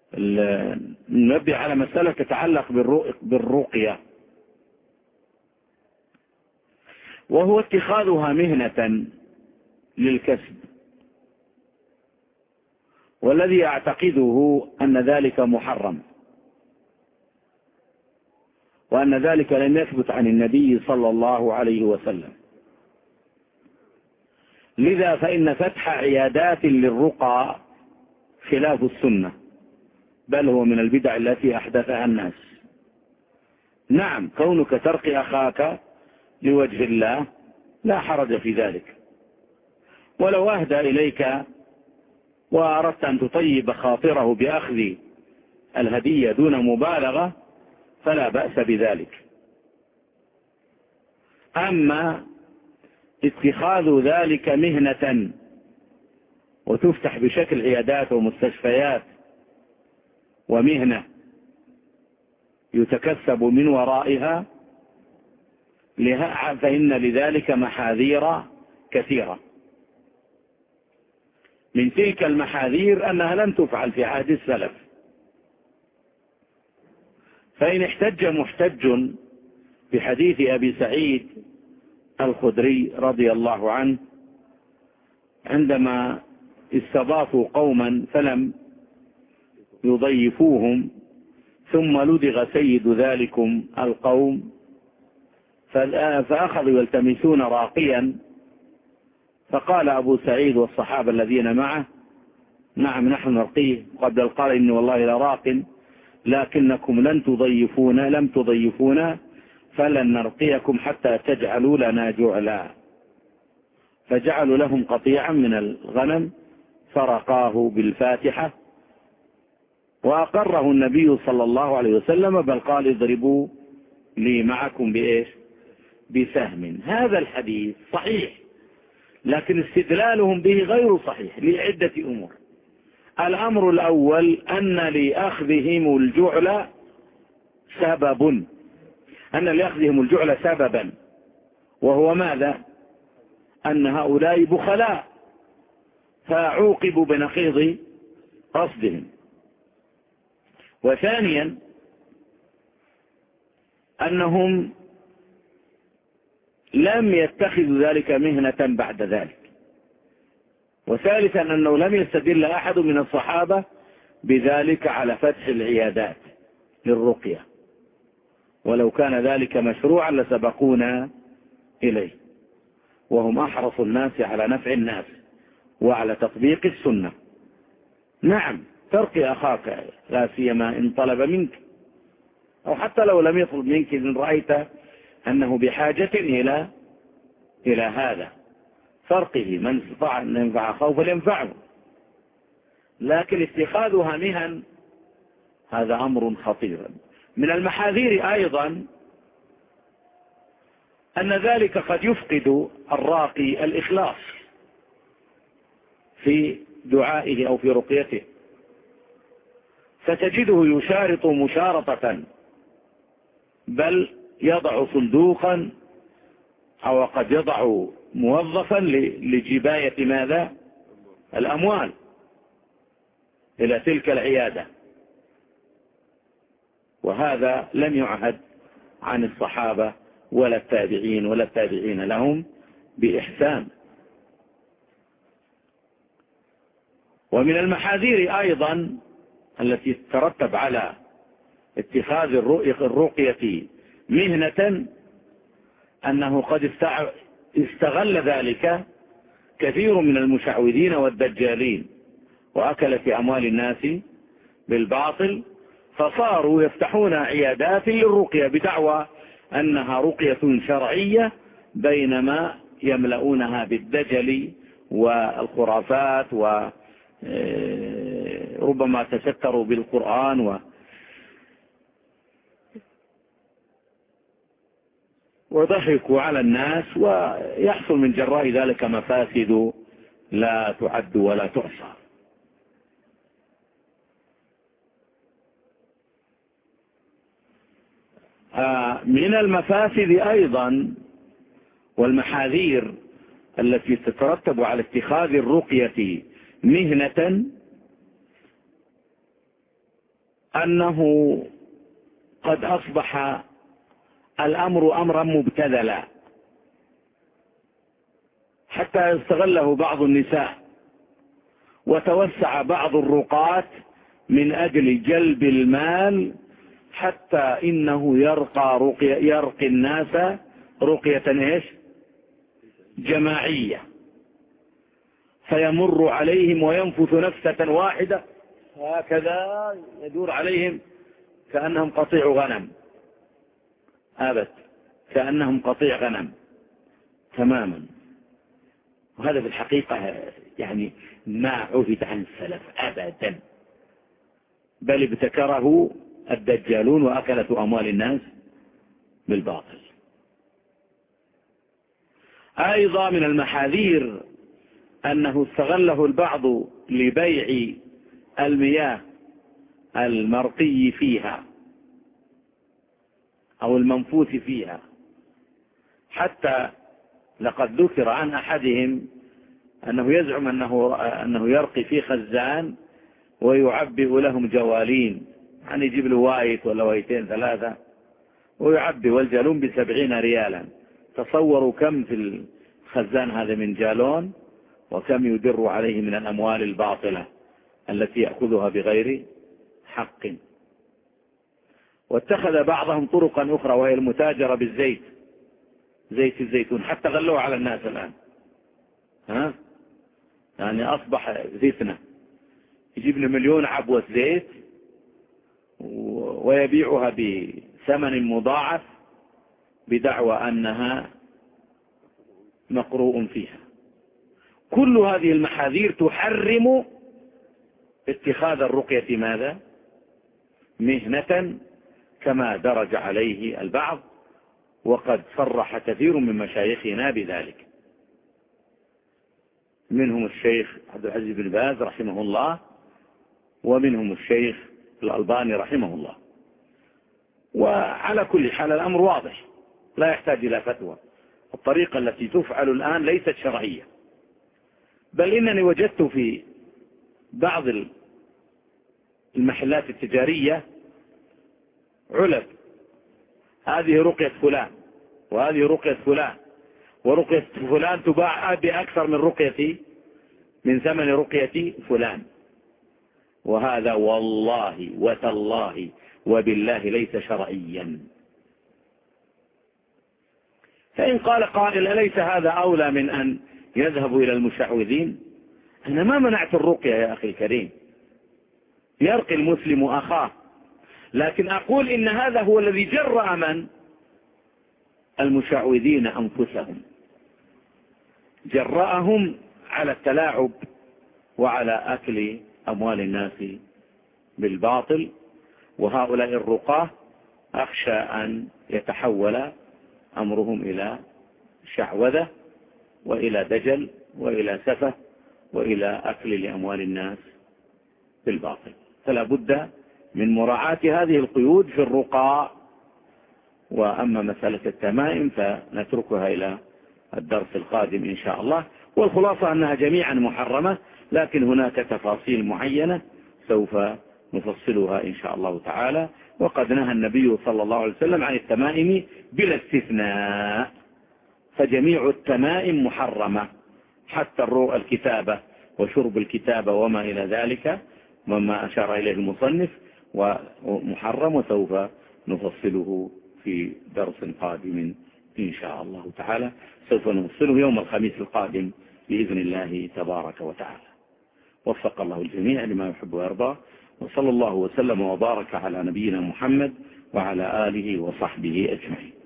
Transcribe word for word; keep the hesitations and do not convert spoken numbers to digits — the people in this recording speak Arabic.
ننبه على مسألة تتعلق بالرقية، وهو اتخاذها مهنة للكسب، والذي أعتقده أن ذلك محرم، وأن ذلك لم يثبت عن النبي صلى الله عليه وسلم. لذا فإن فتح عيادات للرقى خلاف السنة، بل هو من البدع التي أحدثها الناس. نعم، كونك ترقي أخاك لوجه الله لا حرج في ذلك، ولو أهدى إليك وأردت أن تطيب خاطره بأخذ الهدية دون مبالغة فلا بأس بذلك. أما اتخاذ ذلك مهنة وتفتح بشكل عيادات ومستشفيات ومهنة يتكسب من ورائها، فإن لذلك محاذير كثيرة. من تلك المحاذير أنها لم تفعل في عهد السلف، فإن احتج محتج بحديث أبي سعيد الخدري رضي الله عنه عندما استضافوا قوما فلم يضيفوهم، ثم لدغ سيد ذلكم القوم فأخذوا يلتمسون راقيا، فقال أبو سعيد والصحابة الذين معه: نعم نحن نرقيه. قبل قال: إني والله لراق، لكنكم لن تضيفونا لم تضيفونا فلن نرقيكم حتى تجعلوا لنا جعلا. فجعلوا لهم قطيعا من الغنم فرقاه بالفاتحة، وأقره النبي صلى الله عليه وسلم، بل قال: اضربوا لي معكم بإيش؟ بسهم. هذا الحديث صحيح، لكن استدلالهم به غير صحيح لعدة أمور. الأمر الأول أن لأخذهم الجعل سبب، أن لأخذهم الجعل سببا، وهو ماذا؟ أن هؤلاء بخلاء فعوقبوا بنقيض قصدهم. وثانيا أنهم لم يتخذوا ذلك مهنة بعد ذلك. وثالثا أنه لم يستدل أحد من الصحابة بذلك على فتح العيادات للرقية، ولو كان ذلك مشروعا لسبقونا إليه، وهم أحرص الناس على نفع الناس وعلى تطبيق السنة. نعم، ترقي أخاك لا سيما إن طلب منك، أو حتى لو لم يطلب منك، إن رأيت أنه بحاجة إلى إلى هذا فرقه، من استطاع أن ينفع أخاه فلينفعه. لكن اتخاذها مهن هذا أمر خطير. من المحاذير أيضا أن ذلك قد يفقد الراقي الإخلاص في دعائه أو في رقيته، فتجده يشارط مشارطة، بل يضع صندوقا أو قد يضع موظفا لجباية ماذا؟ الأموال إلى تلك العيادة، وهذا لم يعهد عن الصحابة ولا التابعين ولا التابعين لهم بإحسان. ومن المحاذير أيضا التي تترتب على اتخاذ الرقية مهنة أنه قد استغل ذلك كثير من المشعوذين والدجالين وأكلة أموال الناس بالباطل، فصاروا يفتحون عيادات للرقية بدعوى أنها رقية شرعية، بينما يملؤونها بالدجل والخرافات، وربما تستروا بالقرآن و وضحكوا على الناس، ويحصل من جراء ذلك مفاسد لا تعد ولا تحصى. من المفاسد أيضا والمحاذير التي تترتب على اتخاذ الرقية مهنة أنه قد أصبح الأمر أمرا مبتذلا، حتى استغله بعض النساء وتوسع بعض الرقاة من أجل جلب المال، حتى إنه يرقى, رقية يرقي الناس رقية إيش جماعية، فيمر عليهم وينفث نفسة واحدة هكذا يدور عليهم كأنهم قطيع غنم، أبد كأنهم قطيع غنم تماما. وهذا في الحقيقة يعني ما عهد عن السلف أبدا، بل ابتكره الدجالون وأكلة أموال الناس بالباطل. أيضا من المحاذير أنه استغله البعض لبيع المياه المرقي فيها أو المنفوث فيها، حتى لقد ذكر عن أحدهم أنه يزعم أنه, أنه يرقي في خزان ويعبئ لهم جوالين، يعني يجيب له وايت ولا وايتين ثلاثة ويعبي، والجالون بسبعين ريالا. تصوروا كم في الخزان هذا من جالون، وكم يدر عليه من الأموال الباطلة التي يأخذها بغير حق. واتخذ بعضهم طرقا أخرى وهي المتاجرة بالزيت، زيت الزيتون، حتى غلوه على الناس الآن، ها يعني أصبح فتنة، يجيب له مليون عبوة زيت ويبيعها بثمن مضاعف بدعوى أنها مقروء فيها. كل هذه المحاذير تحرم اتخاذ الرقية ماذا مهنة كما درج عليه البعض، وقد صرح كثير من مشايخنا بذلك، منهم الشيخ عبد العزيز بن باز رحمه الله، ومنهم الشيخ الألباني رحمه الله. وعلى كل حال الأمر واضح لا يحتاج إلى فتوى. الطريقة التي تفعل الآن ليست شرعية، بل إنني وجدت في بعض المحلات التجارية علب، هذه رقية فلان وهذه رقية فلان، ورقية فلان تباع بأكثر من رقية من ثمن رقية فلان، وهذا والله وتالله وبالله ليس شرعيا. فإن قال قائل أليس هذا أولى من أن يذهبوا إلى المشعوذين؟ أنا ما منعت الرقية يا أخي الكريم، يرقي المسلم أخاه، لكن أقول إن هذا هو الذي جرأ من المشعوذين أنفسهم، جرأهم على التلاعب وعلى أكل أموال الناس بالباطل. وهؤلاء الرقاة أخشى أن يتحول أمرهم إلى شعوذة وإلى دجل وإلى سفة وإلى أكل لأموال الناس بالباطل. فلا بد من مراعاة هذه القيود في الرقاء. وأما مسألة التمائم فنتركها إلى الدرس القادم إن شاء الله. والخلاصة أنها جميعا محرمة، لكن هناك تفاصيل معينة سوف نفصلها إن شاء الله تعالى. وقد نهى النبي صلى الله عليه وسلم عن التمائم بلا استثناء، فجميع التمائم محرمة، حتى الكتابة وشرب الكتابة وما إلى ذلك مما أشار إليه المصنف ومحرم، وسوف نفصله في درس قادم إن شاء الله تعالى. سوف نفصله يوم الخميس القادم بإذن الله تبارك وتعالى. وفق الله الجميع لما يحب ويرضى، وصلى الله وسلم وبارك على نبينا محمد وعلى آله وصحبه أجمعين.